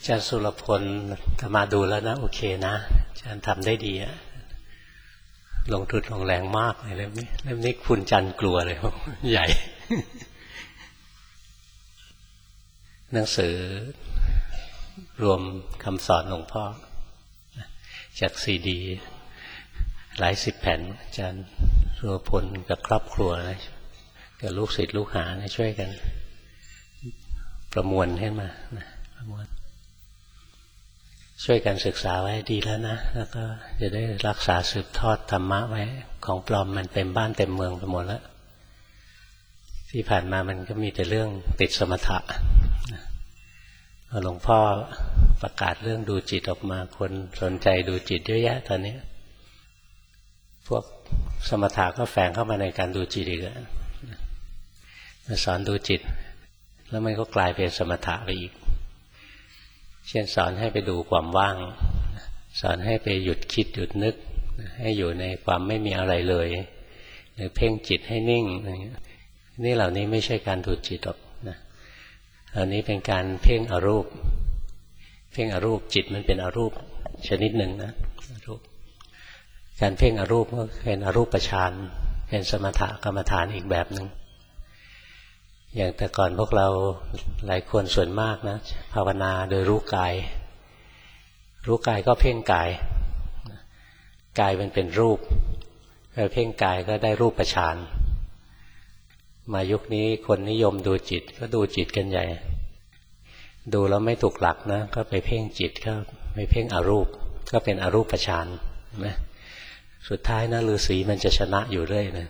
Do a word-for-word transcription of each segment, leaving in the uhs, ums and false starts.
อาจารย์สุรพลธรรมาดูแล้วนะโอเคนะอาจารย์ทำได้ดีอะลงทุนลงแรงมากเลยเล่มนี้เล่มนี้คุณจันกลัวเลยใหญ่ หนังสือรวมคำสอนหลวงพ่อจากซีดีหลายสิบแผ่นอาจารย์สุรพลกับครอบครัวนะกับลูกศิษย์ลูกหานะช่วยกันประมวลขึ้นมานะประมวลช่วยกันศึกษาไว้ดีแล้วนะแล้วก็จะได้รักษาสืบทอดธรรมะไว้ของปลอมมันเต็มบ้านเต็มเมืองไปหมดแล้วที่ผ่านมามันก็มีแต่เรื่องติดสมถะหลวงพ่อประกาศเรื่องดูจิตออกมาคนสนใจดูจิตเยอะแยะตอนนี้พวกสมถะก็แฝงเข้ามาในการดูจิตอีกแล้วมาสอนดูจิตแล้วมันก็กลายเป็นสมถะไปอีกเช่นสอนให้ไปดูความว่างสอนให้ไปหยุดคิดหยุดนึกให้อยู่ในความไม่มีอะไรเลยหรือเพ่งจิตให้นิ่งนี่เหล่านี้ไม่ใช่การดูจิตหรอกนะเหล่านี้เป็นการเพ่งอรูปเพ่งอรูปจิตมันเป็นอรูปชนิดหนึ่งนะอรูปการเพ่งอรูปก็เป็นอรูปฌานเป็นสมถกรรมฐานอีกแบบหนึ่งอย่างแต่ก่อนพวกเราหลายคนส่วนมากนะภาวนาโดยรู้กายรู้กายก็เพ่งกายกายมันเป็นรูปเราเพ่งกายก็ได้รูปฌานมายุคนี้คนนิยมดูจิตก็ดูจิตกันใหญ่ดูแล้วไม่ถูกหลักนะก็ไปเพ่งจิตก็ไปเพ่งอรูปก็เป็นอรูปฌานนะสุดท้ายนะฤาษีมันจะชนะอยู่เรื่อยนะ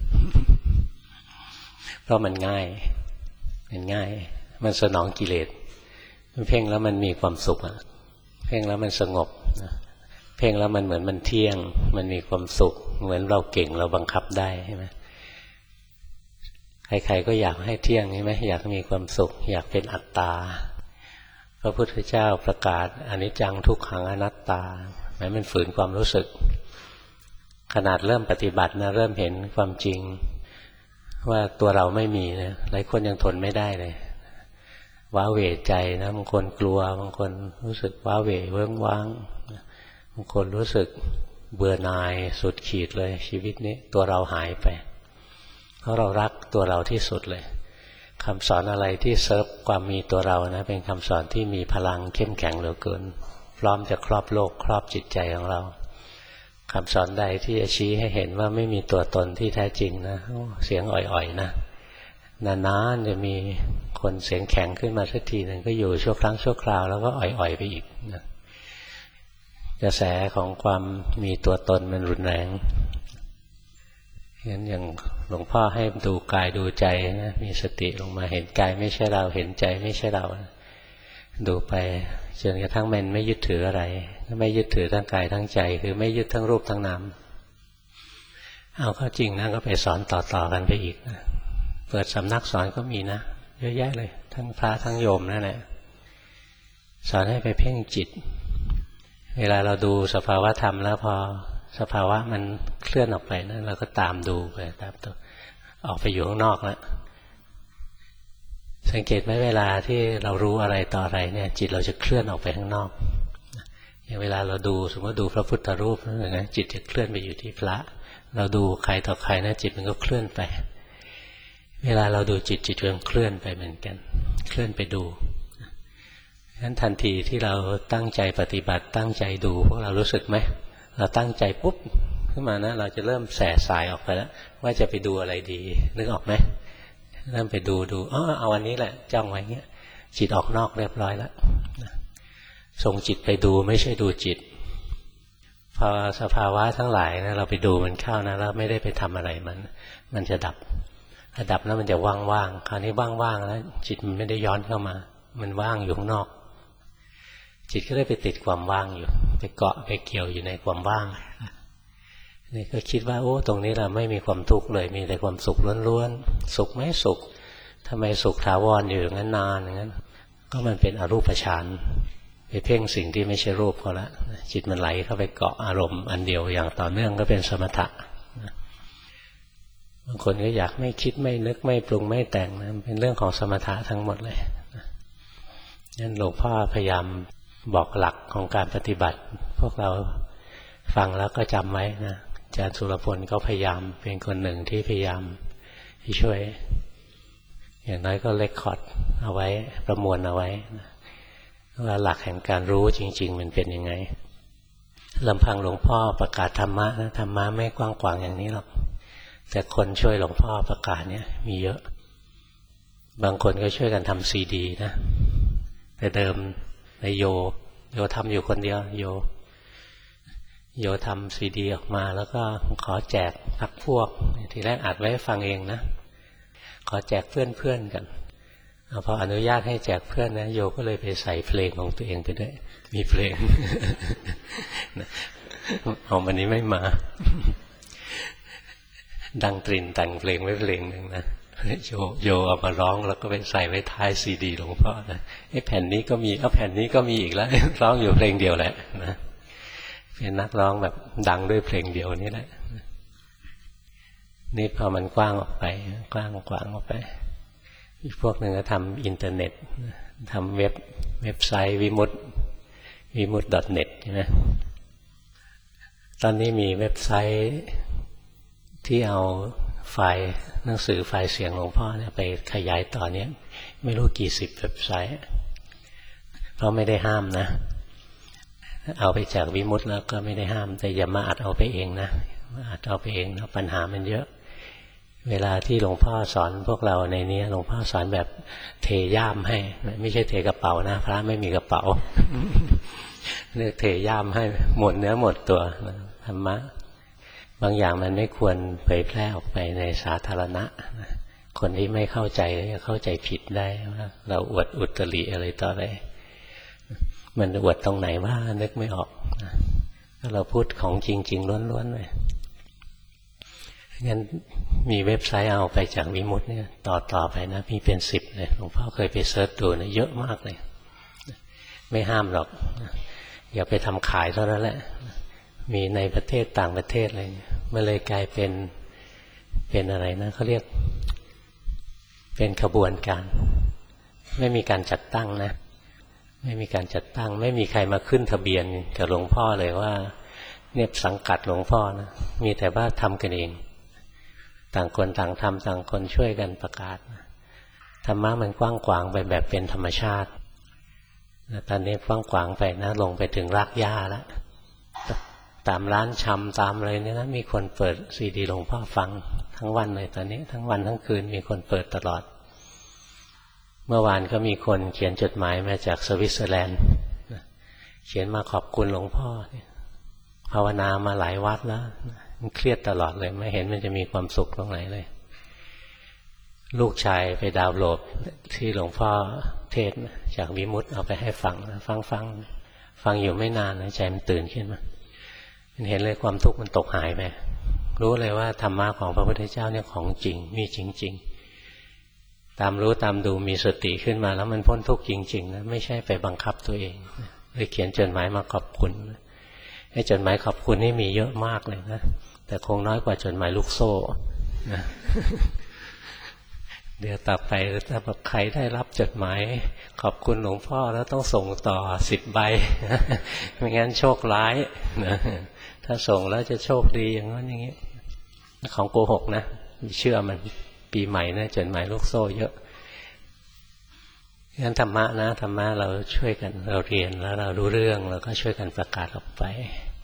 เพราะมันง่ายมันง่ายมันสนองกิเลสเพ่งแล้วมันมีความสุขอะเพ่งแล้วมันสงบเพ่งแล้วมันเหมือนมันเที่ยงมันมีความสุขเหมือนเราเก่งเราบังคับได้ใช่ไหมใครๆก็อยากให้เที่ยงใช่ไหมอยากมีความสุขอยากเป็นอัตตาพระพุทธเจ้าประกาศอนิจจังทุกขังอนัตตาหมายมันฝืนความรู้สึกขนาดเริ่มปฏิบัตินะเริ่มเห็นความจริงว่าตัวเราไม่มีนะหลายคนยังทนไม่ได้เลยว้าเหวใจนะบางคนกลัวบางคนรู้สึกว้าเหวเวิ้งว้างบางคนรู้สึกเบื่อหน่ายสุดขีดเลยชีวิตนี้ตัวเราหายไปเพราะเรารักตัวเราที่สุดเลยคำสอนอะไรที่เซิร์ฟความมีตัวเรานะเป็นคำสอนที่มีพลังเข้มแข็งเหลือเกินพร้อมจะครอบโลกครอบจิตใจของเราคำสอนใดที่จะชี้ให้เห็นว่าไม่มีตัวตนที่แท้จริงนะเสียงอ่อยๆนะนานๆจะมีคนเสียงแข็งขึ้นมาสักทีหนึ่งก็อยู่ชั่วครั้งชั่วคราวแล้วก็อ่อยๆไปอีกนะกระแสของความมีตัวตนมันรุนแรงงั้นอย่างหลวงพ่อให้ดูกายดูใจนะมีสติลงมาเห็นกายไม่ใช่เราเห็นใจไม่ใช่เราดูไปจนกระทั่งมันไม่ยึดถืออะไรไม่ยึดถือทั้งกายทั้งใจคือไม่ยึดทั้งรูปทั้งนามเอาเข้าจริงนะก็ไปสอนต่อๆกันไปอีกนะเปิดสำนักสอนก็มีนะเยอะแยะเลยทั้งพระทั้งโยมนั่นแหละสอนให้ไปเพ่งจิตเวลาเราดูสภาวะธรรมแล้วพอสภาวะมันเคลื่อนออกไปนะเราก็ตามดูไปตามตัวออกไปอยู่ข้างนอกแล้วสังเกตไหมเวลาที่เรารู้อะไรต่ออะไรเนี่ยจิตเราจะเคลื่อนออกไปข้างนอกอย่างเวลาเราดูสมมติดูพระพุทธรูปนะจิตจะเคลื่อนไปอยู่ที่พระเราดูใครต่อใครนะจิตมันก็เคลื่อนไปเวลาเราดูจิตจิตมันเคลื่อนไปเหมือนกันเคลื่อนไปดูงั้นทันทีที่เราตั้งใจปฏิบัติตั้งใจดูพวกเรารู้สึกไหมเราตั้งใจปุ๊บขึ้นมานะเราจะเริ่มแส่สายออกไปแล้วว่าจะไปดูอะไรดีนึกออกไหมเริ่มไปดูดูอ๋อเอาวันนี้แหละจ้องไว้เงี้ยจิตออกนอกเรียบร้อยแล้วส่งจิตไปดูไม่ใช่ดูจิตพอสภาวะทั้งหลายนะเราไปดูมันเข้านะแล้วไม่ได้ไปทำอะไรมันมันจะดับดับแล้วมันจะว่างๆคราวนี้ว่างๆแล้วจิตมันไม่ได้ย้อนเข้ามามันว่างอยู่ข้างนอกจิตก็ได้ไปติดความว่างอยู่ไปเกาะไปเกี่ยวอยู่ในความว่างนี่ก็คิดว่าโอ้ตรงนี้เราไม่มีความทุกข์เลยมีแต่ความสุขล้วนๆสุขไหมสุขทำไมสุขถาวรอยู่อย่างนั้นนานอย่างนั้นก็มันเป็นอรูปฌานไปเพ่งสิ่งที่ไม่ใช่รูปเขาละจิตมันไหลเข้าไปเกาะอารมณ์อันเดียวอย่างต่อเนื่องก็เป็นสมถะบางคนก็อยากไม่คิดไม่นึกไม่ปรุงไม่แต่งนะเป็นเรื่องของสมถะทั้งหมดเลยงั้นหลวงพ่อพยายามบอกหลักของการปฏิบัติพวกเราฟังแล้วก็จำไว้นะอาจารย์สุรพลก็พยายามเป็นคนหนึ่งที่พยายามที่ช่วยอย่างน้อยก็เรคคอร์ดเอาไว้ประมวลเอาไว้ว่าหลักแห่งการรู้จริงๆมันเป็นยังไงลำพังหลวงพ่อประกาศธรรมะนะธรรมะไม่กว้างขวางอย่างนี้หรอกแต่คนช่วยหลวงพ่อประกาศเนี่ยมีเยอะบางคนก็ช่วยกันทำซีดีนะแต่เดิมในโยโยทำอยู่คนเดียวโยโยทำซีดีออกมาแล้วก็ขอแจกพักพวกทีแรกอัดไว้ฟังเองนะขอแจกเพื่อนๆกันพออนุญาตให้แจกเพื่อนนะโยก็เลยไปใส่เพลงของตัวเองไปด้วยมีเพลงเอาวันนี้ไม่มาดังตรินแต่งเพลงไว้เพลงหนึ่งนะโยโยเอามาร้องแล้วก็ไปใส่ไว้ท้ายซีดีหลวงพ่อนะไอ้แผ่นนี้ก็มีเอาแผ่นนี้ก็มีอีกแล้วร้องอยู่เพลงเดียวแหละนะเป็นนักร้องแบบดังด้วยเพลงเดียวนี่แหละนี่พอมันกว้างออกไปกว้างกว้างออกไปอีกพวกหนึ่งก็ทำอินเทอร์เน็ตทำเว็บเว็บไซต์วิมุตติวิมุตติ .net ใช่ไหมตอนนี้มีเว็บไซต์ที่เอาไฟล์หนังสือไฟล์เสียงหลวงพ่อเนี่ยไปขยายต่อเนี้ยไม่รู้กี่สิบเว็บไซต์เพราะไม่ได้ห้ามนะเอาไปจากวิมุตติแล้วก็ไม่ได้ห้ามแต่อย่ามาอัดเอาไปเองนะอัดเอาไปเองนะปัญหามันเยอะเวลาที่หลวงพ่อสอนพวกเราในนี้หลวงพ่อสอนแบบเทย่ามให้ไม่ใช่เทกระเป๋านะพระไม่มีกระเป๋าเรียกเทย่ามให้หมดเนื้อหมดตัวธรรมะบางอย่างมันไม่ควรเผยแพร่ออกไปในสาธารณะคนที่ไม่เข้าใจจะเข้าใจผิดได้ว่าเราอวดอุตริอะไรต่ออะไรมันอวดตรงไหนว่านึกไม่ออกถ้าเราพูดของจริงๆล้วนๆเลยงั้นมีเว็บไซต์เอาไปจากวิมุตติเนี่ยต่อต่อไปนะมีเป็นสิบเลยหลวงพ่อเคยไปเสิร์ชดูนะเยอะมากเลยไม่ห้ามหรอกอย่าไปทำขายเท่านั้นแหละมีในประเทศต่างประเทศอะไรมันเลยกลายเป็นเป็นอะไรนะเขาเรียกเป็นขบวนการไม่มีการจัดตั้งนะไม่มีการจัดตั้งไม่มีใครมาขึ้นทะเบียนกับหลวงพ่อเลยว่าเนี่ยสังกัดหลวงพ่อนะมีแต่ว่าทำกันเองต่างคนต่างทำต่างคนช่วยกันประกาศธรรมะมันกว้างขวางไปแบบเป็นธรรมชาติตอนนี้กว้างขวางไปนะลงไปถึงรากหญ้าแล้วตามร้านชำตามอะไรเนี่ยนะมีคนเปิดซีดีหลวงพ่อฟังทั้งวันเลยตอนนี้ทั้งวันทั้งคืนมีคนเปิดตลอดเมื่อวานก็มีคนเขียนจดหมายมาจากสวิตเซอร์แลนด์เขียนมาขอบคุณหลวงพ่อภาวนามาหลายวัดแล้วมันเครียดตลอดเลยไม่เห็นมันจะมีความสุขตรงไหนเลยลูกชายไปดาวน์โหลดที่หลวงพ่อเทศจากวิมุตติเอาไปให้ฟังฟังฟังฟังอยู่ไม่นานนะใจมันตื่นขึ้นมามันเห็นเลยความทุกข์มันตกหายไปรู้เลยว่าธรรมะของพระพุทธเจ้าเนี่ยของจริงมีจริงๆตามรู้ตามดูมีสติขึ้นมาแล้วมันพ้นทุกข์จริงๆนะไม่ใช่ไปบังคับตัวเองเลยเขียนจดหมายมาขอบคุณไอ้จดหมายขอบคุณนี่มีเยอะมากเลยนะแต่คงน้อยกว่าจดหมายลูกโซ่นะเดี๋ยวต่อไปถ้าใครได้รับจดหมายขอบคุณหลวงพ่อแล้วต้องส่งต่อสิบใบไม่งั้นโชคร้ายนะถ้าส่งแล้วจะโชคดีอย่างนั้นอย่างนี้ของโกหกนะเชื่อมันปีใหม่นะจดหมายลูกโซ่เยอะงั้นธรรมะนะธรรมะเราช่วยกันเราเรียนแล้วเรารู้เรื่องเราก็ช่วยกันประกาศออกไป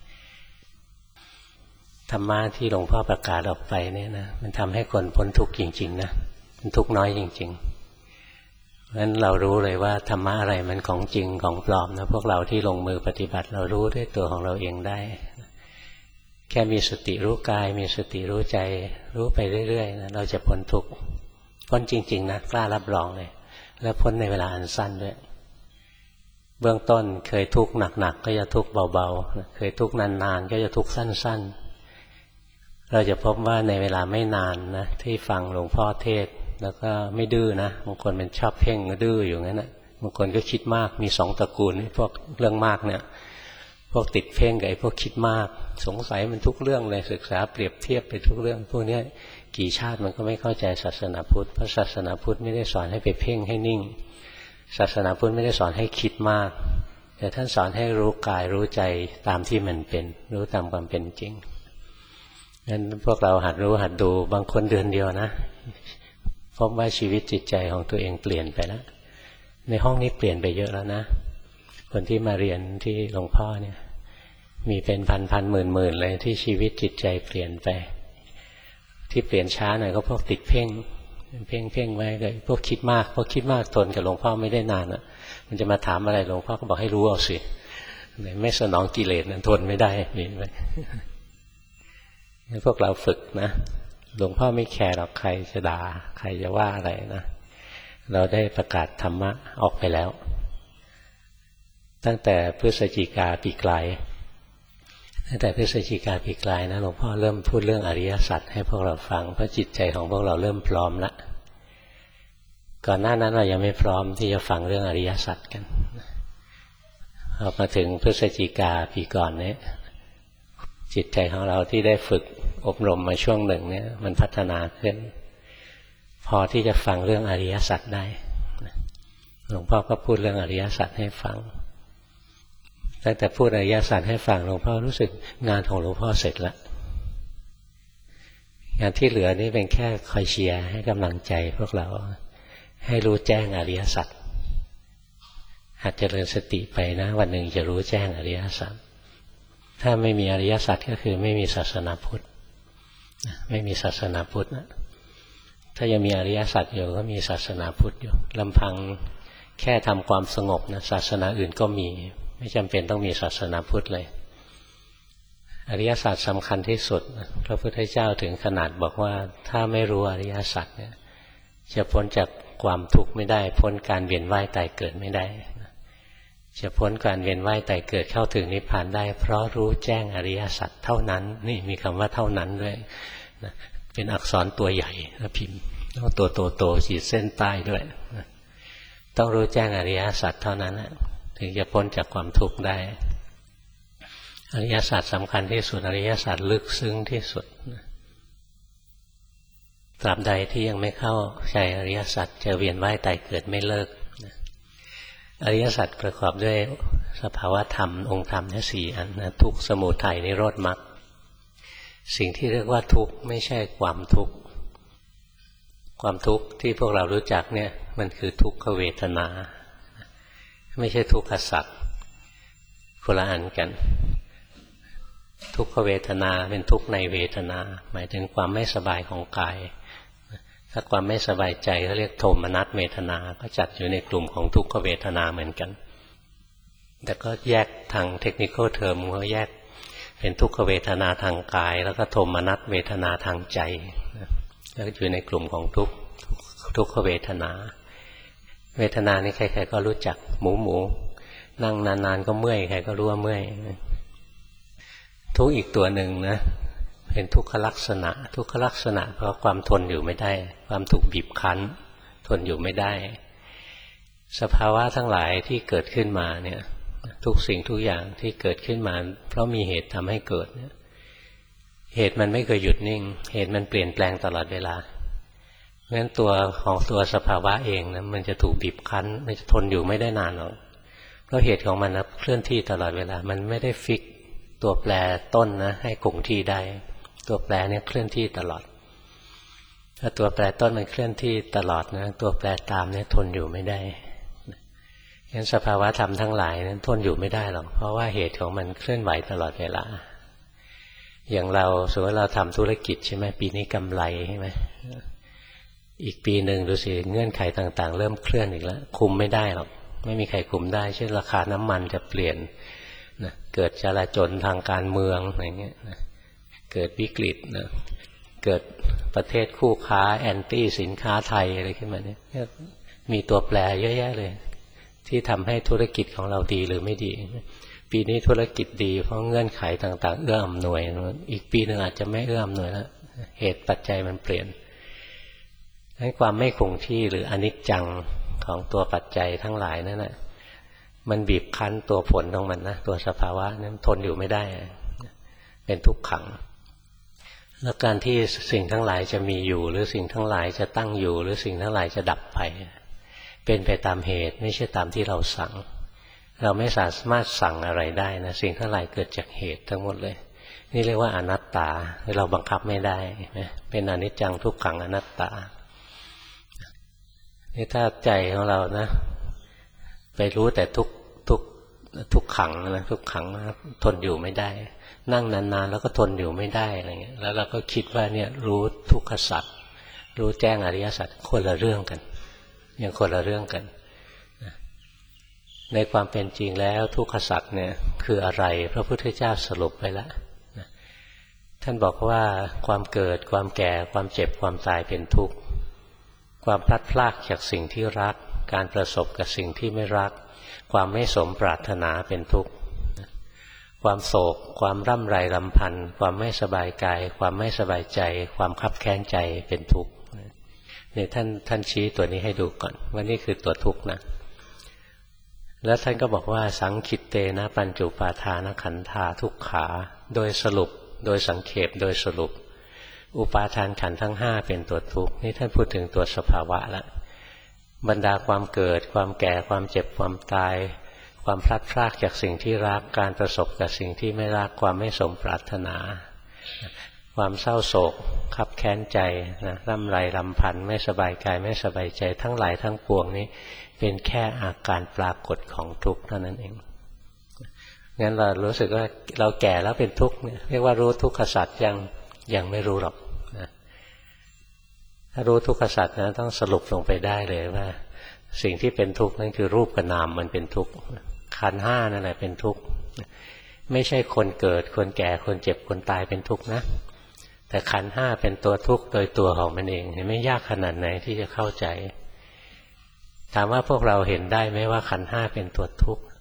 ธรรมะที่หลวงพ่อประกาศออกไปเนี่ยนะมันทำให้คนพ้นทุกข์จริงๆนะมันทุกข์น้อยจริงๆเพราะฉะนั้นเรารู้เลยว่าธรรมะอะไรมันของจริงของปลอมนะพวกเราที่ลงมือปฏิบัติเรารู้ด้วยตัวของเราเองได้แค่มีสติรู้กายมีสติรู้ใจรู้ไปเรื่อยๆนะเราจะพ้นทุกข์พ้นจริงๆนะกล้ารับรองเลยและพ้นในเวลาอันสั้นด้วยเบื้องต้นเคยทุกข์หนักๆก็จะทุกข์เบาๆเคยทุกข์นานๆก็จะทุกข์สั้นๆเราจะพบว่าในเวลาไม่นานนะที่ฟังหลวงพ่อเทศแล้วก็ไม่ดื้อนะบางคนมันชอบเพ่งดื้ออยู่งั้นนะบางคนก็คิดมากมีสองตระกูลพวกเรื่องมากเนี่ยพวกติดเพ่งกับไอ้พวกคิดมากสงสัยมันทุกเรื่องเลยศึกษาเปรียบเทียบไปทุกเรื่องพวกนี้กี่ชาติมันก็ไม่เข้าใจศาสนาพุทธเพราะศาสนาพุทธไม่ได้สอนให้ไปเพ่งให้นิ่งศาสนาพุทธไม่ได้สอนให้คิดมากแต่ท่านสอนให้รู้กายรู้ใจตามที่มันเป็นรู้ตามความเป็นจริงงั้นพวกเราหัดรู้หัดดูบางคนเดือนเดียวนะพบว่าชีวิตจิตใจของตัวเองเปลี่ยนไปแล้วในห้องนี้เปลี่ยนไปเยอะแล้วนะคนที่มาเรียนที่หลวงพ่อเนี่ยมีเป็นพันพันหมื่นหมื่นเลยที่ชีวิตจิตใจเปลี่ยนไปที่เปลี่ยนช้าหน่อยก็พวกติดเพ่งเพ่งเพ่งไว้เลยพวกคิดมากพวกคิดมากทนกับหลวงพ่อไม่ได้นานอ่ะมันจะมาถามอะไรหลวงพ่อก็บอกให้รู้เอาสิไม่สนองกิเลสนั้นทนไม่ได้นี่ไปพวกเราฝึกนะหลวงพ่อไม่แคร์หรอกใครจะด่าใครจะว่าอะไรนะเราได้ประกาศธรรมะออกไปแล้วตั้งแต่พฤศจิกาปีกลายตั้งแต่พฤศจิกาปีกลายนะหลวงพ่อเริ่มพูดเรื่องอริยสัจให้พวกเราฟังเพราะจิตใจของพวกเราเริ่มพร้อมแล้วก่อนหน้านั้นเรายังไม่พร้อมที่จะฟังเรื่องอริยสัจกันพอมาถึงพฤศจิกาปีก่อนนี้จิตใจของเราที่ได้ฝึกอบรมมาช่วงหนึ่งเนี่ยมันพัฒนาขึ้นพอที่จะฟังเรื่องอริยสัจได้หลวงพ่อก็พูดเรื่องอริยสัจให้ฟังตั้งแต่พูดอริยสัจให้ฟังหลวงพ่อรู้สึกงานของหลวงพ่อเสร็จแล้วงานที่เหลือนี่เป็นแค่คอยเชียร์ให้กำลังใจพวกเราให้รู้แจ้งอริยสัจหัดเจริญสติไปนะวันหนึ่งจะรู้แจ้งอริยสัจถ้าไม่มีอริยสัจก็คือไม่มีศาสนาพุทธไม่มีศาสนาพุทธนะถ้ายังมีอริยสัจอยู่ก็มีศาสนาพุทธอยู่ลำพังแค่ทำความสงบนะศาสนาอื่นก็มีไม่จำเป็นต้องมีศาสนาพุทธเลยอริยสัจสำคัญที่สุดพระพุทธเจ้าถึงขนาดบอกว่าถ้าไม่รู้อริยสัจเนี่ยจะพ้นจากความทุกข์ไม่ได้พ้นการเวียนว่ายตายเกิดไม่ได้จะพ้นการเวียนว่ายตายเกิดเข้าถึงนิพพานได้เพราะรู้แจ้งอริยสัจเท่านั้นนี่มีคำว่าเท่านั้นด้วยนะเป็นอักษรตัวใหญ่นะพิมพ์แล้วตัวโตๆขีดเส้นใต้ด้วยนะต้องรู้แจ้งอริยสัจเท่านั้นนะถึงจะพ้นจากความทุกข์ได้อริยสัจสำคัญที่สุดอริยสัจลึกซึ้งที่สุดตราบใดที่ยังไม่เข้าใจอริยสัจจะเวียนว่ายตายเกิดไม่เลิกอริยสัจประกอบด้วยสภาวะธรรมองค์ธรรมทั้งสี่อันนะทุกข์สมุทัยนิโรธมรรคสิ่งที่เรียกว่าทุกข์ไม่ใช่ความทุกข์ความทุกข์ที่พวกเรารู้จักเนี่ยมันคือทุกขเวทนาไม่ใช่ทุกขสัจคนละอันกันทุกขเวทนาเป็นทุกข์ในเวทนาหมายถึงความไม่สบายของกายถ้าความไม่สบายใจเขาเรียกโทมนัสเวทนาก็จัดอยู่ในกลุ่มของทุกขเวทนาเหมือนกันแต่ก็แยกทางเทคนิคอลเทอมเขาแยกเป็นทุกขเวทนาทางกายแล้วก็โทมนัสเวทนาทางใจแล้วอยู่ในกลุ่มของทุกทุกขเวทนาเวทนานี่ใครๆก็รู้จักหมูหมูนั่งนานๆก็เมื่อยใครก็รู้ว่าเมื่อยทุกอีกตัวหนึ่งนะเป็นทุกขลักษณะทุกขลักษณะเพราะความทนอยู่ไม่ได้ความถูกบีบคั้นทนอยู่ไม่ได้สภาวะทั้งหลายที่เกิดขึ้นมาเนี่ยทุกสิ่งทุกอย่างที่เกิดขึ้นมาเพราะมีเหตุทำให้เกิดเนี่ยเหตุมันไม่เคยหยุดนิ่งเหตุมันเปลี่ยนแปลงตลอดเวลาเพราะฉะนั้นตัวของตัวสภาวะเองนะมันจะถูกบีบคั้นมันจะทนอยู่ไม่ได้นานหรอกเพราะเหตุของมันนะเคลื่อนที่ตลอดเวลามันไม่ได้ฟิกตัวแปรต้นนะให้คงที่ได้ตัวแปรเนี่ยเคลื่อนที่ตลอดถ้าตัวแปรต้นมันเคลื่อนที่ตลอดนะตัวแปรตามเนี่ยทนอยู่ไม่ได้งั้นสภาวะธรรมทั้งหลายนั้นทนอยู่ไม่ได้หรอกเพราะว่าเหตุของมันเคลื่อนไหวตลอดเวลาอย่างเราสมมติเราทำธุรกิจใช่ไหมปีนี้กำไรใช่ไหมอีกปีหนึ่งดูสิเงื่อนไขต่างๆเริ่มเคลื่อนอีกแล้วคุมไม่ได้หรอกไม่มีใครคุมได้เช่นราคาน้ำมันจะเปลี่ยนนะเกิดจลาจลทางการเมืองอะไรเงี้ยนะเกิดวิกฤตนะเกิดประเทศคู่ค้าแอนตี้สินค้าไทยอะไรขึ้นมาเนี่ยมีตัวแปรเยอะแยะเลยที่ทำให้ธุรกิจของเราดีหรือไม่ดีปีนี้ธุรกิจดีเพราะเงื่อนไขต่างๆเอื้ออำนวยอีกปีหนึ่งอาจจะไม่เอื้ออำนวยแล้วเหตุปัจจัยมันเปลี่ยนให้ความไม่คงที่หรืออนิจจังของตัวปัจจัยทั้งหลายนั่นแหละมันบีบคั้นตัวผลของมันนะตัวสภาวะนั้นทนอยู่ไม่ได้เป็นทุกขังแล้วการที่สิ่งทั้งหลายจะมีอยู่หรือสิ่งทั้งหลายจะตั้งอยู่หรือสิ่งทั้งหลายจะดับไปเป็นไปตามเหตุไม่ใช่ตามที่เราสั่งเราไม่สามารถสั่งอะไรได้นะสิ่งทั้งหลายเกิดจากเหตุทั้งหมดเลยนี่เรียกว่าอนัตตาเราบังคับไม่ได้นะเป็นอนิจจังทุกขังอนัตตานี่ถ้าใจของเรานะไปรู้แต่ทุกทุกทุกขังนะทุกขังนะทนอยู่ไม่ได้นั่งนานๆแล้วก็ทนอยู่ไม่ได้อะไรเงี้ยแล้วเราก็คิดว่าเนี่ยรู้ทุกขสัจรู้แจ้งอริยสัจคนละเรื่องกันยังคนละเรื่องกันในความเป็นจริงแล้วทุกขสัจเนี่ยคืออะไรพระพุทธเจ้าสรุปไว้แล้วท่านบอกว่าความเกิดความแก่ความเจ็บความตายเป็นทุกข์ความพลัดพรากจากสิ่งที่รักการประสบกับสิ่งที่ไม่รักความไม่สมปรารถนาเป็นทุกข์ความโศกความร่ำไรรำพันความไม่สบายกายความไม่สบายใจความคับแค้นใจเป็นทุกข์เนี่ยท่านท่านชี้ตัวนี้ให้ดูก่อนว่านี่คือตัวทุกข์นะแล้วท่านก็บอกว่าสังคิตเตนะปัญจุปาทานขันธาทุกขาโดยสรุปโดยสังเขปโดยสรุปอุปาทานขันธ์ทั้งห้าเป็นตัวทุกข์นี่ท่านพูดถึงตัวสภาวะละบรรดาความเกิดความแก่ความเจ็บความตายความพลัดพรากจากสิ่งที่รักการประสบกับสิ่งที่ไม่รักความไม่สมปรารถนาความเศร้าโศกคับแค้นใจนะร่ำไรรำพันไม่สบายกายไม่สบายใจทั้งหลายทั้งปวงนี้เป็นแค่อาการปรากฏของทุกข์เท่านั้นเองงั้นเรารู้สึกว่าเราแก่แล้วเป็นทุกข์เรียกว่ารู้ทุกขสัจยังยังไม่รู้หรอกนะถ้ารู้ทุกขสัจนะต้องสรุปลงไปได้เลยว่าสิ่งที่เป็นทุกข์นั่นคือรูปกับนามมันเป็นทุกข์ขันธ์ห้านั่นแหละเป็นทุกข์ไม่ใช่คนเกิดคนแก่คนเจ็บคนตายเป็นทุกข์นะแต่ขันธ์ห้าเป็นตัวทุกข์โดยตัวของมันเองเห็นไหมยากขนาดไหนที่จะเข้าใจถามว่าพวกเราเห็นได้ไหมว่าขันธ์ห้าเป็นตัวทุกข์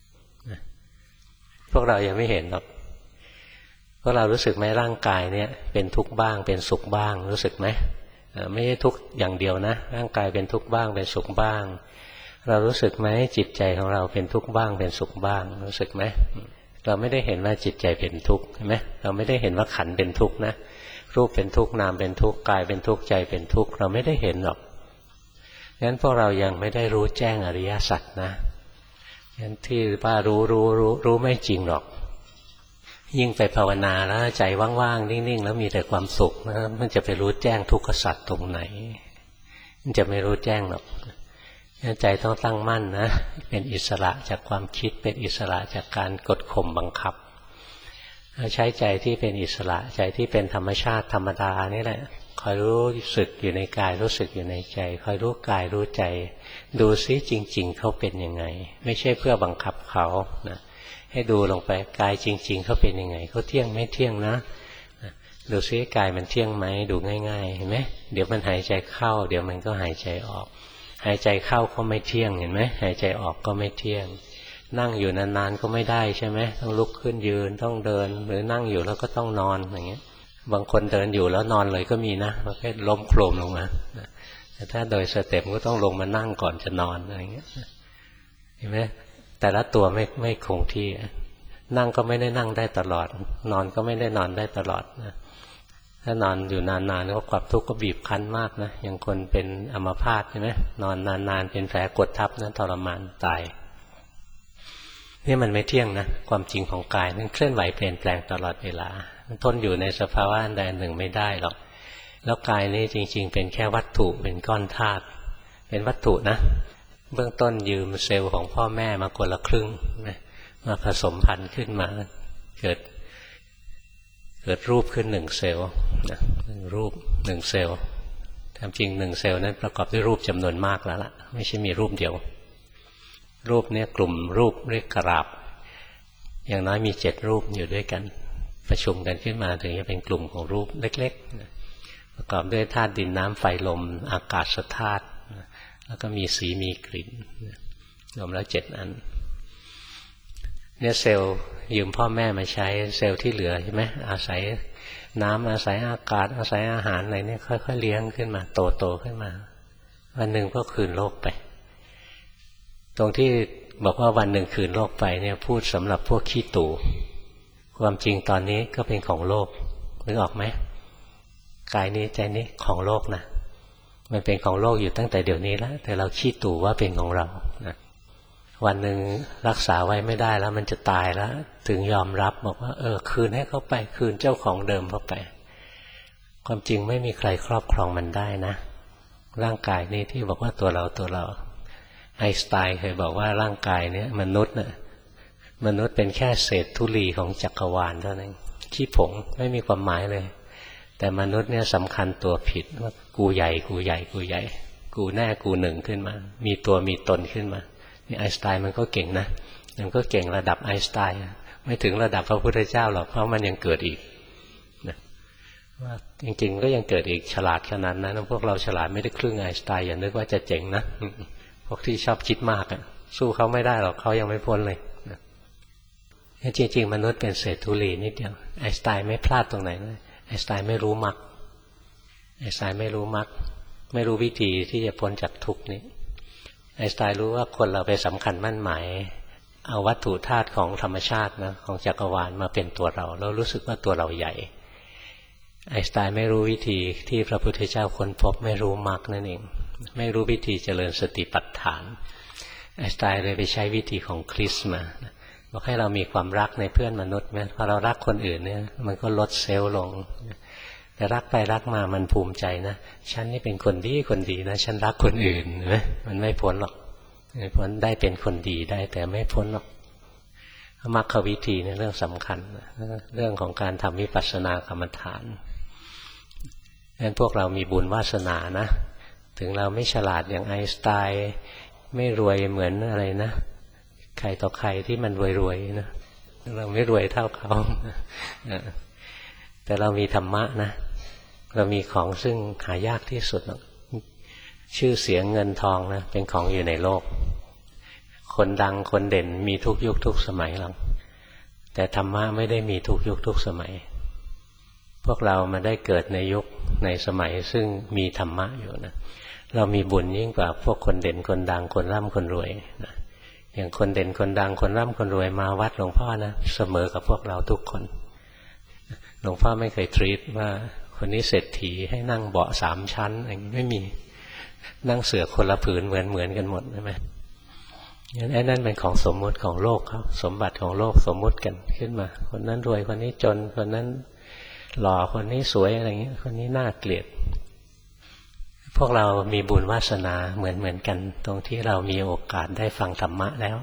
พวกเรายังไม่เห็นหรอกพวกเรารู้สึกไหมร่างกายเนี่ยเป็นทุกข์บ้างเป็นสุขบ้างรู้สึกไหมไม่ใช่ทุกข์อย่างเดียวนะร่างกายเป็นทุกข์บ้างเป็นสุขบ้างเรารู้สึกไหมจิตใจของเราเป็นทุกข์บ้างเป็นสุขบ้างรู้สึกไหมเราไม่ได้เห็นว่าจิตใจเป็นทุกข์ใช่ไหมเราไม่ได้เห็นว่าขันธ์เป็นทุกข์นะรูปเป็นทุกข์นามเป็นทุกข์กายเป็นทุกข์ใจเป็นทุกข์เราไม่ได้เห็นหรอกงั้นพวกเรายังไม่ได้รู้แจ้งอริยสัจนะงั้นที่ว่ารู้รู้รู้รู้ไม่จริงหรอกยิ่งไปภาวนาแล้วใจว่างๆนิ่งๆแล้วมีแต่ความสุขนะมันจะไปรู้แจ้งทุกขสัจตรงไหนมันจะไม่รู้แจ้งหรอกใจต้องตั้งมั่นนะเป็นอิสระจากความคิดเป็นอิสระจากการกดข่มบังคับใช้ใจที่เป็นอิสระใจที่เป็นธรรมชาติธรรมดานี่แหละคอยรู้สึกอยู่ในกายรู้สึกอยู่ในใจคอยรู้กายรู้ใจดูซิจริงๆเขาเป็นยังไงไม่ใช่เพื่อบังคับเขานะให้ดูลงไปกายจริงๆเขาเป็นยังไงเขาเที่ยงไม่เที่ยงนะดูซิกายมันเที่ยงไหมดูง่ายๆเห็นไหมเดี๋ยวมันหายใจเข้าเดี๋ยวมันก็หายใจออกหายใจเข้าก็ไม่เที่ยงเห็นไหมหายใจออกก็ไม่เที่ยงนั่งอยู่นานๆก็ไม่ได้ใช่ไหมต้องลุกขึ้นยืนต้องเดินหรือนั่งอยู่แล้วก็ต้องนอนอย่างเงี้ยบางคนเดินอยู่แล้วนอนเลยก็มีนะประเภทล้มโครมลงมาแต่ถ้าโดยสเต็ปก็ต้องลงมานั่งก่อนจะนอนอะไรเงี้ยเห็นไหมแต่ละตัวไม่ไม่คงที่นั่งก็ไม่ได้นั่งได้ตลอดนอนก็ไม่ได้นอนได้ตลอดนะถ้านอนอยู่นานๆก็ความทุกข์ก็บีบคั้นมากนะอย่างคนเป็นอัมพาตใช่ไหมนอนนานๆเป็นแผลกดทับนั้นทรมานตายนี่มันไม่เที่ยงนะความจริงของกายมันเคลื่อนไหวเปลี่ยนแปลงตลอดเวลามันทนอยู่ในสภาวะใดหนึ่งไม่ได้หรอกแล้วกายนี้จริงๆเป็นแค่วัตถุเป็นก้อนธาตุเป็นวัตถุนะเบื้องต้นยืมเซลล์ของพ่อแม่มาคนละครึ่งนะมาผสมพันธุ์ขึ้นมาเกิดเกิดรูปขึ้นหนึ่งเซลล์นะหนึ่งรูปหนึ่งเซลล์ทำจริงหนึ่งเซลล์นั้นประกอบด้วยรูปจำนวนมากแล้วล่ะไม่ใช่มีรูปเดียวรูปนี้กลุ่มรูปเรียกกราบอย่างน้อยมีเจ็ดรูปอยู่ด้วยกันประชุมกันขึ้นมาถึงจะเป็นกลุ่มของรูปเล็กๆประกอบด้วยธาตุดินน้ำไฟลมอากาศธาตุแล้วก็มีสีมีกลิ่นรวมแล้วเจ็ดอันเนี่ยเซลล์ยืมพ่อแม่มาใช้เซลล์ที่เหลือใช่ไหมอาศัยน้ำอาศัยอากาศอาศัยอาหารอะไรเนี่ยค่อยๆเลี้ยงขึ้นมาโตโตขึ้นมาวันหนึ่งก็คืนโลกไปตรงที่บอกว่าวันหนึ่งคืนโลกไปเนี่ยพูดสำหรับพวกขี้ตู่ความจริงตอนนี้ก็เป็นของโลกนึกออกไหมกายนี้ใจนี้ของโลกนะมันเป็นของโลกอยู่ตั้งแต่เดี๋ยวนี้แล้วแต่เราขี้ตู่ว่าเป็นของเรานะวันหนึ่งรักษาไว้ไม่ได้แล้วมันจะตายแล้วถึงยอมรับบอกว่าเออคืนให้เขาไปคืนเจ้าของเดิมเขาไปความจริงไม่มีใครครอบครองมันได้นะร่างกายนี้ที่บอกว่าตัวเราตัวเราไอน์สไตน์เคยบอกว่าร่างกายเนี้ยมนุษย์น่ะมนุษย์เป็นแค่เศษธุลีของจักรวาลเท่านั้นขี้ผงไม่มีความหมายเลยแต่มนุษย์เนี่ยสำคัญตัวผิดว่ากูใหญ่กูใหญ่กูใหญ่กูแน่กูหนึ่งขึ้นมามีตัวมีตนขึ้นมานี่ไอน์สไตน์มันก็เก่งนะมันก็เก่งระดับไอน์สไตน์ไม่ถึงระดับพระพุทธเจ้าหรอกเพราะมันยังเกิดอีกนะว่าจริงๆก็ยังเกิดอีกฉลาดขนาดนั้นพวกเราฉลาดไม่ได้ครึ่งไอน์สไตน์อย่านึกว่าจะเจ๋งนะพวกที่ชอบคิดมากอ่ะสู้เขาไม่ได้หรอกเขายังไม่พ้นเลยนะจริงๆมนุษย์เป็นเศษธุลีนิดเดียวไอน์สไตน์ไม่พลาดตรงไหนเลยไอน์สไตน์ไม่รู้มรรคไอน์สไตน์ไม่รู้มรรคไม่รู้วิธีที่จะพ้นจากทุกข์นี้ไอน์สไตน์รู้ว่าคนเราไปสำคัญมั่นหมายเอาวัตถุธาตุของธรรมชาตินะของจักรวาลมาเป็นตัวเราแล้วรู้สึกว่าตัวเราใหญ่ไอน์สไตน์ไม่รู้วิธีที่พระพุทธเจ้าค้นพบไม่รู้มรรคนั่นเองไม่รู้วิธีเจริญสติปัฏฐานไอน์สไตน์เลยไปใช้วิธีของคริสต์มาบอกให้เรามีความรักในเพื่อนมนุษย์ไหมพอเรารักคนอื่นเนี่ยมันก็ลดเซลล์ลงแต่รักไปรักมามันภูมิใจนะฉันนี่เป็นคนดีคนดีนะฉันรักคนอื่นนะมันไม่พ้นหรอกไม่พ้นได้เป็นคนดีได้แต่ไม่พ้นหรอกมรรควิธีเนี่ยเรื่องสำคัญเรื่องของการทำวิปัสสนากรรมฐานดังนั้นพวกเรามีบุญวาสนานะถึงเราไม่ฉลาดอย่างไอน์สไตน์ไม่รวยเหมือนอะไรนะใครต่อใครที่มันรวยๆนะเราไม่รวยเท่าเขาแต่เรามีธรรมะนะเรามีของซึ่งหายากที่สุดชื่อเสียงเงินทองนะเป็นของอยู่ในโลกคนดังคนเด่นมีทุกยุคทุกสมัยหรอกแต่ธรรมะไม่ได้มีทุกยุคทุกสมัยพวกเรามาได้เกิดในยุคในสมัยซึ่งมีธรรมะอยู่นะเรามีบุญยิ่งกว่าพวกคนเด่นคนดังคนร่ำคนรวยนะอย่างคนเด่นคนดังคนร่ำคนรวยมาวัดหลวงพ่อนะเสมอกับพวกเราทุกคนหลวงพ่อไม่เคยทรีตว่าคนนี้เศรษฐีให้นั่งเบาะสามชั้นอะไรไม่มีนั่งเสือคนละผืนเหมือนเหมือนกันหมดใช่ไหมงั้นไอ้นั่นเป็นของสมมุติของโลกเขาสมบัติของโลกสมมุติกันขึ้นมาคนนั้นรวยคนนี้จนคนนั้นหล่อคนนี้สวยอะไรเงี้ยคนนี้น่าเกลียดพวกเรามีบุญวาสนาเหมือนเหมือนกันตรงที่เรามีโอกาสได้ฟังธรรมะแล้ว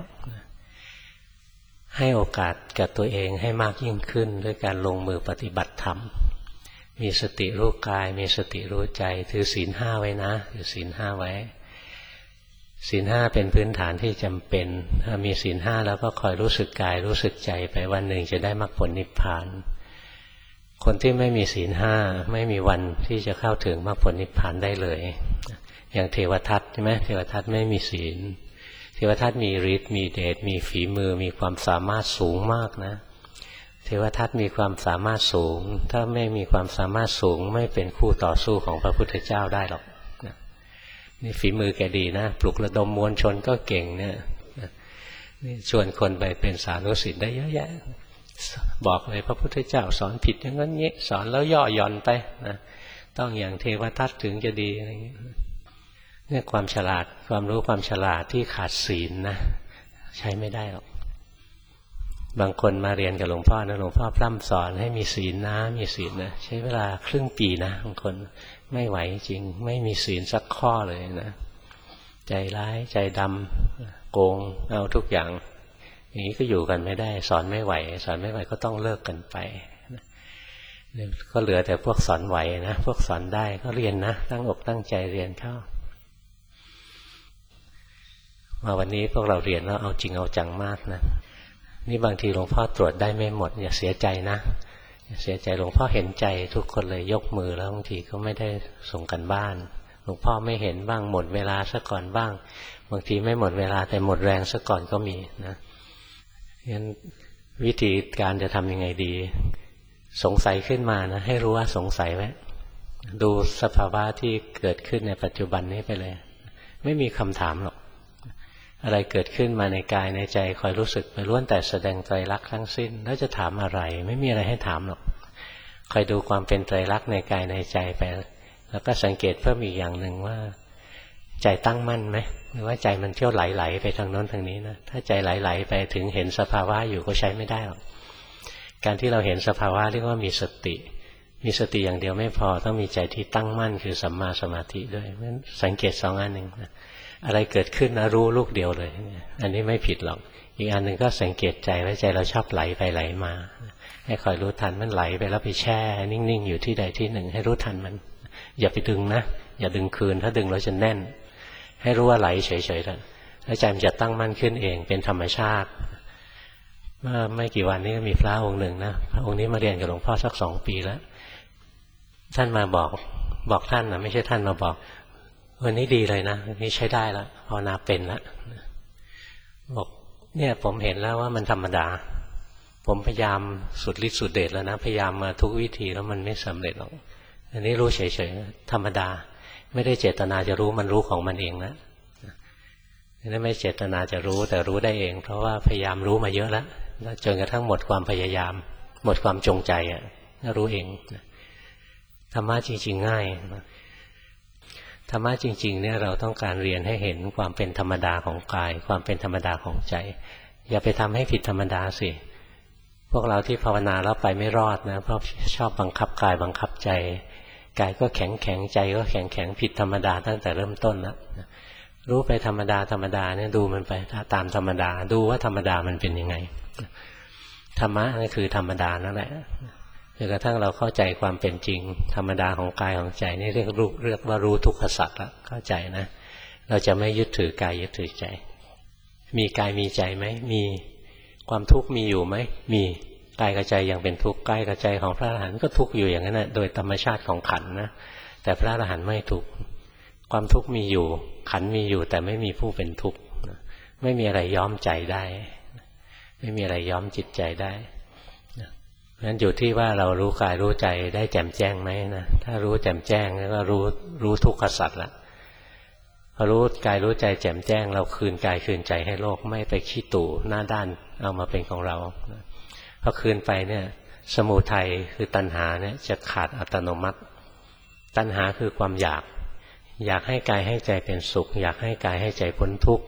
ให้โอกาสกับตัวเองให้มากยิ่งขึ้นด้วยการลงมือปฏิบัติธรรมมีสติรู้กายมีสติรู้ใจถือศีลห้าไว้นะถือศีลห้าไว้ศีลห้าเป็นพื้นฐานที่จำเป็นถ้ามีศีลห้าแล้วก็คอยรู้สึกกายรู้สึกใจไปวันหนึ่งจะได้มรรคผลนิพพานคนที่ไม่มีศีลห้าไม่มีวันที่จะเข้าถึงมรรคผลนิพพานได้เลยอย่างเทวทัตใช่ไหมเทวทัตไม่มีศีลเทวทัตมีฤทธิ์มีเดชมีฝีมือมีความสามารถสูงมากนะเทวทัตมีความสามารถสูงถ้าไม่มีความสามารถสูงไม่เป็นคู่ต่อสู้ของพระพุทธเจ้าได้หรอกนี่ฝีมือแกดีนะปลุกระดมมวลชนก็เก่งเนี่ยนี่ชวนคนไปเป็นสานุสิทธิ์ได้เยอะแยะบอกเลยพระพุทธเจ้าสอนผิดอย่างนั้นงี้สอนแล้วย่อหย่อนไปนะต้องอย่างเทวทัตถึงจะดีอะไรอย่างเงี้ยเนี่ยความฉลาดความรู้ความฉลาดที่ขาดศีลนะใช้ไม่ได้หรอกบางคนมาเรียนกับหลวงพ่อนะหลวงพ่อพร่ำสอนให้มีศีลนะมีศีลนะใช้เวลาครึ่งปีนะบางคนไม่ไหวจริงไม่มีศีลสักข้อเลยนะใจร้ายใจดำโกงเอาทุกอย่างอย่างนี้ก็อยู่กันไม่ได้สอนไม่ไหวสอนไม่ไหวก็ต้องเลิกกันไปก็เหลือแต่พวกสอนไหวนะพวกสอนได้ก็เรียนนะตั้งอกตั้งใจเรียนเข้ามาวันนี้พวกเราเรียนแล้วเอาจริงเอาจังมากนะนี่บางทีหลวงพ่อตรวจได้ไม่หมดอย่าเสียใจนะอย่าเสียใจหลวงพ่อเห็นใจทุกคนเลยยกมือแล้วบางทีก็ไม่ได้ส่งกันบ้านหลวงพ่อไม่เห็นบ้างหมดเวลาซะก่อนบ้างบางทีไม่หมดเวลาแต่หมดแรงซะก่อนก็มีนะงั้นวิธีการจะทำยังไงดีสงสัยขึ้นมานะให้รู้ว่าสงสัยไว้ดูสภาวะที่เกิดขึ้นในปัจจุบันนี้ไปเลยไม่มีคำถามหรอกอะไรเกิดขึ้นมาในกายในใจคอยรู้สึกไปล้วนแต่แสดงไตรลักษณ์ทั้งสิ้นแล้วจะถามอะไรไม่มีอะไรให้ถามหรอกคอยดูความเป็นไตรลักษณ์ในกายในใจไปแล้วก็สังเกตเพิ่มอีกอย่างหนึ่งว่าใจตั้งมั่นไหมหรือว่าใจมันเที่ยวไหลๆไปทางโน้นทางนี้นะถ้าใจไหลๆไปถึงเห็นสภาวะอยู่ก็ใช้ไม่ได้หรอกการที่เราเห็นสภาวะเรียกว่ามีสติมีสติอย่างเดียวไม่พอต้องมีใจที่ตั้งมั่นคือสัมมาสมาธิด้วยเพราะฉะนั้นสังเกตสองอันหนึ่งอะไรเกิดขึ้นนะรู้ลูกเดียวเลยอันนี้ไม่ผิดหรอกอีกอันหนึ่งก็สังเกตใจว่าใจเราชอบไหลไปไหลมาให้คอยรู้ทันมันไหลไปแล้วไปแช่นิ่งๆอยู่ที่ใดที่หนึ่งให้รู้ทันมันอย่าไปดึงนะอย่าดึงคืนถ้าดึงแล้วจะแน่นให้รู้ว่าไหลเฉยๆแล้วใจมันจะตั้งมั่นขึ้นเองเป็นธรรมชาติเมื่อไม่กี่วันนี้ก็มีพระองค์หนึ่งนะพระองค์นี้มาเรียนกับหลวงพ่อสักสองปีแล้วท่านมาบอกบอกท่านนะไม่ใช่ท่านมาบอกวันนี้ดีเลยนะวันนี้ใช้ได้แล้วภาวนาเป็นแล้วบอกเนี่ยผมเห็นแล้วว่ามันธรรมดาผมพยายามสุดฤทธิ์สุดเดชแล้วนะพยายามมาทุกวิธีแล้วมันไม่สำเร็จหรอกอันนี้รู้เฉยๆธรรมดาไม่ได้เจตนาจะรู้มันรู้ของมันเองนะนี่ไม่เจตนาจะรู้แต่รู้ได้เองเพราะว่าพยายามรู้มาเยอะแล้วจนกระทั่งหมดความพยายามหมดความจงใจอ่ะรู้เองธรรมะจริงๆง่ายธรรมะจริงๆเนี่ยเราต้องการเรียนให้เห็นความเป็นธรรมดาของกายความเป็นธรรมดาของใจอย่าไปทำให้ผิดธรรมดาสิพวกเราที่ภาวนาแล้วไปไม่รอดนะเพราะชอบบังคับกายบังคับใจกายก็แข็งแข็งใจก็แข็งแข็งผิดธรรมดาตั้งแต่เริ่มต้นแล้วรู้ไปธรรมดาธรรมดาเนี่ยดูมันไปตามธรรมดาดูว่าธรรมดามันเป็นยังไงธรรมะนั่นคือธรรมดานั่นแหละจนกระทั่งเราเข้าใจความเป็นจริงธรรมดาของกายของใจนี่เรียกรู้เรียกว่ารู้ทุกขสัจละเข้าใจนะเราจะไม่ยึดถือกายยึดถือใจมีกายมีใจไหมมีความทุกข์มีอยู่ไหมมีกายกับใจยังเป็นทุกข์กายกับใจของพระอรหันต์ก็ทุกข์อยู่อย่างนั้นนะโดยธรรมชาติของขันธ์นะแต่พระอรหันต์ไม่ทุกข์ความทุกข์มีอยู่ขันธ์มีอยู่แต่ไม่มีผู้เป็นทุกข์ไม่มีอะไรย้อมใจได้ไม่มีอะไรย้อมจิตใจได้นั้นอยู่ที่ว่าเรารู้กายรู้ใจได้แจ่มแจ้งไหมนะถ้ารู้แจ่มแจ้งแล้วก็รู้รู้ทุกขสัจละพอรู้กายรู้ใจแจ่มแจ้งเราคืนกายคืนใจให้โลกไม่ไปขี้ตู่หน้าด้านเอามาเป็นของเราพอคืนไปเนี่ยสมุทัยคือตัณหาเนี่ยจะขาดอัตโนมัติตัณหาคือความอยากอยากให้กายให้ใจเป็นสุขอยากให้กายให้ใจพ้นทุกข์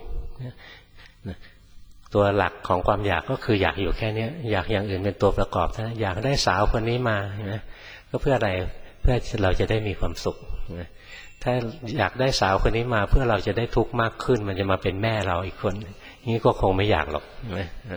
ตัวหลักของความอยากก็คืออยากอยู่แค่นี้อยากอย่างอื่นเป็นตัวประกอบนะอยากได้สาวคนนี้มาเห็นไหมก็เพื่ออะไรเพื่อเราจะได้มีความสุขถ้าอยากได้สาวคนนี้มาเพื่อเราจะได้ทุกข์มากขึ้นมันจะมาเป็นแม่เราอีกคนนี้ก็คงไม่อยากหรอกเห็นไหม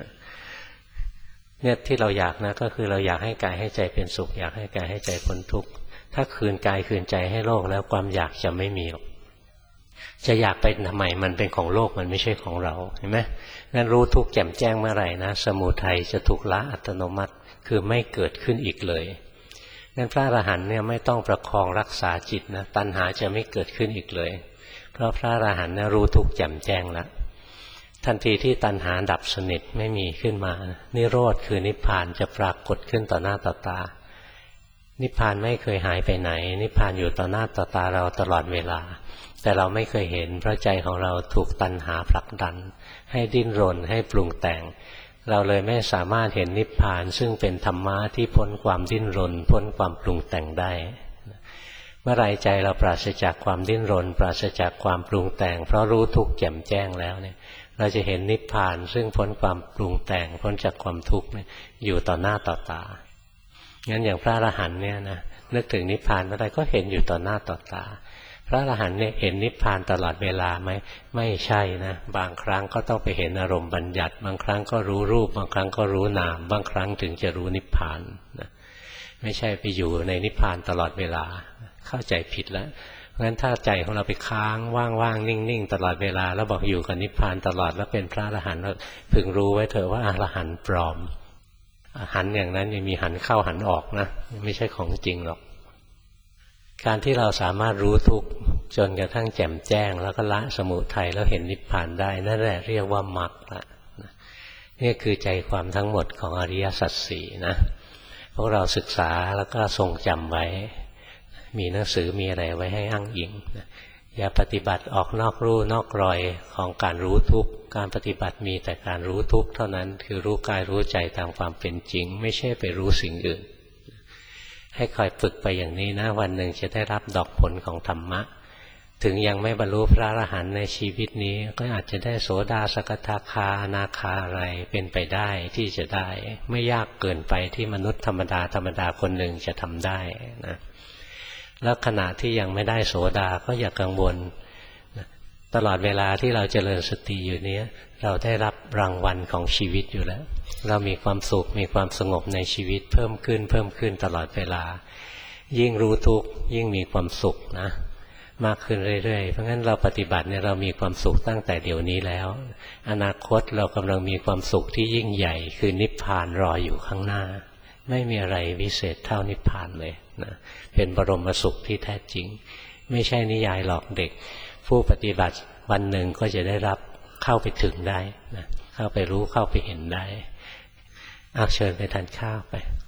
เนี่ยที่เราอยากนะก็คือเราอยากให้กายให้ใจเป็นสุขอยากให้กายให้ใจพ้นทุกข์ถ้าคืนกายคืนใจให้โลกแล้วความอยากจะไม่มีหรอกจะอยากไปทำไมมันเป็นของโลกมันไม่ใช่ของเราเห็นไหมงั้นรู้ทุกข์แจ่มแจ้งเมื่อไหร่นะสมุทัยจะถูกละอัตโนมัติคือไม่เกิดขึ้นอีกเลยงั้นพระอรหันต์เนี่ยไม่ต้องประคองรักษาจิตนะตัณหาจะไม่เกิดขึ้นอีกเลยเพราะพระอรหันต์เนี่ยรู้ทุกข์แจ่มแจ้งแล้วทันทีที่ตัณหาดับสนิทไม่มีขึ้นมานิโรธคือนิพพานจะปรากฏขึ้นต่อหน้าต่อตานิพพานไม่เคยหายไปไหนนิพพานอยู่ต่อหน้าต่อตาเราตลอดเวลาแต่เราไม่เคยเห็นเพราะใจของเราถูกตัณหาผลักดันให้ดิ้นรนให้ปรุงแต่งเราเลยไม่สามารถเห็นนิพพานซึ่งเป็นธรรมะที่พ้นความดิ้นรนพ้นความปรุงแต่งได้เมื่อไรใจเราปราศจากความดิ้นรนปราศจากความปรุงแต่งเพราะรู้ทุกข์แจ่มแจ้งแล้วเนี่ยเราจะเห็นนิพพานซึ่งพ้นความปรุงแต่งพ้นจากความทุกข์อยู่ต่อหน้าต่อตางั้นอย่างพระอรหันต์เนี่ยนะนึกถึงนิพพานเมื่อไรก็เห็นอยู่ต่อหน้าต่อตาพระอรหันต์เนี่ยเห็นนิพพานตลอดเวลาไหมไม่ใช่นะบางครั้งก็ต้องไปเห็นอารมณ์บัญญัติบางครั้งก็รู้รูปบางครั้งก็รู้นามบางครั้งถึงจะรู้นิพพานนะไม่ใช่ไปอยู่ในนิพพานตลอดเวลาเข้าใจผิดแล้วเพราะฉะนั้นถ้าใจของเราไปค้างว่างๆนิ่งๆตลอดเวลาแล้วบอกอยู่กับนิพพานตลอดแล้วเป็นพระอรหันต์แล้วพึงรู้ไว้เถอะว่าอรหันต์ปลอมหันอย่างนั้นยังมีหันเข้าหันออกนะไม่ใช่ของจริงหรอกการที่เราสามารถรู้ทุกข์จนกระทั่งแจ่มแจ้งแล้วก็ละสมุทัยแล้วเห็นนิพพานได้นั่นแหละเรียกว่ามรรคละนี่คือใจความทั้งหมดของอริยสัจสี่นะพวกเราศึกษาแล้วก็ทรงจำไว้มีหนังสือมีอะไรไว้ให้อ้างอิงอย่าปฏิบัติออกนอกรูนอกรอยของการรู้ทุกข์การปฏิบัติมีแต่การรู้ทุกข์เท่านั้นคือรู้กายรู้ใจตามความเป็นจริงไม่ใช่ไปรู้สิ่งอื่นให้คอยฝึกไปอย่างนี้นะวันหนึ่งจะได้รับดอกผลของธรรมะถึงยังไม่บรรลุพระอรหันต์ในชีวิตนี้ก็อาจจะได้โสดาสกทาคาอนาคาอะไรเป็นไปได้ที่จะได้ไม่ยากเกินไปที่มนุษย์ธรรมดาธรรมดาคนหนึ่งจะทำได้นะแล้วขณะที่ยังไม่ได้โสดาก็อย่ากังวลตลอดเวลาที่เราเจริญสติอยู่นี้เราได้รับรางวัลของชีวิตอยู่แล้วเรามีความสุขมีความสงบในชีวิตเพิ่มขึ้นเพิ่มขึ้นตลอดเวลายิ่งรู้ทุกข์ยิ่งมีความสุขนะมากขึ้นเรื่อยๆเพราะงั้นเราปฏิบัติเนี่ยเรามีความสุขตั้งแต่เดี๋ยวนี้แล้วอนาคตเรากำลังมีความสุขที่ยิ่งใหญ่คือนิพพานรออยู่ข้างหน้าไม่มีอะไรวิเศษเท่านิพพานเลยนะเป็นบรมสุขที่แท้จริงไม่ใช่นิยายหลอกเด็กผู้ปฏิบัติวันหนึ่งก็จะได้รับเข้าไปถึงได้นะเข้าไปรู้เข้าไปเห็นได้เอาเชิญไปทานข้าวไป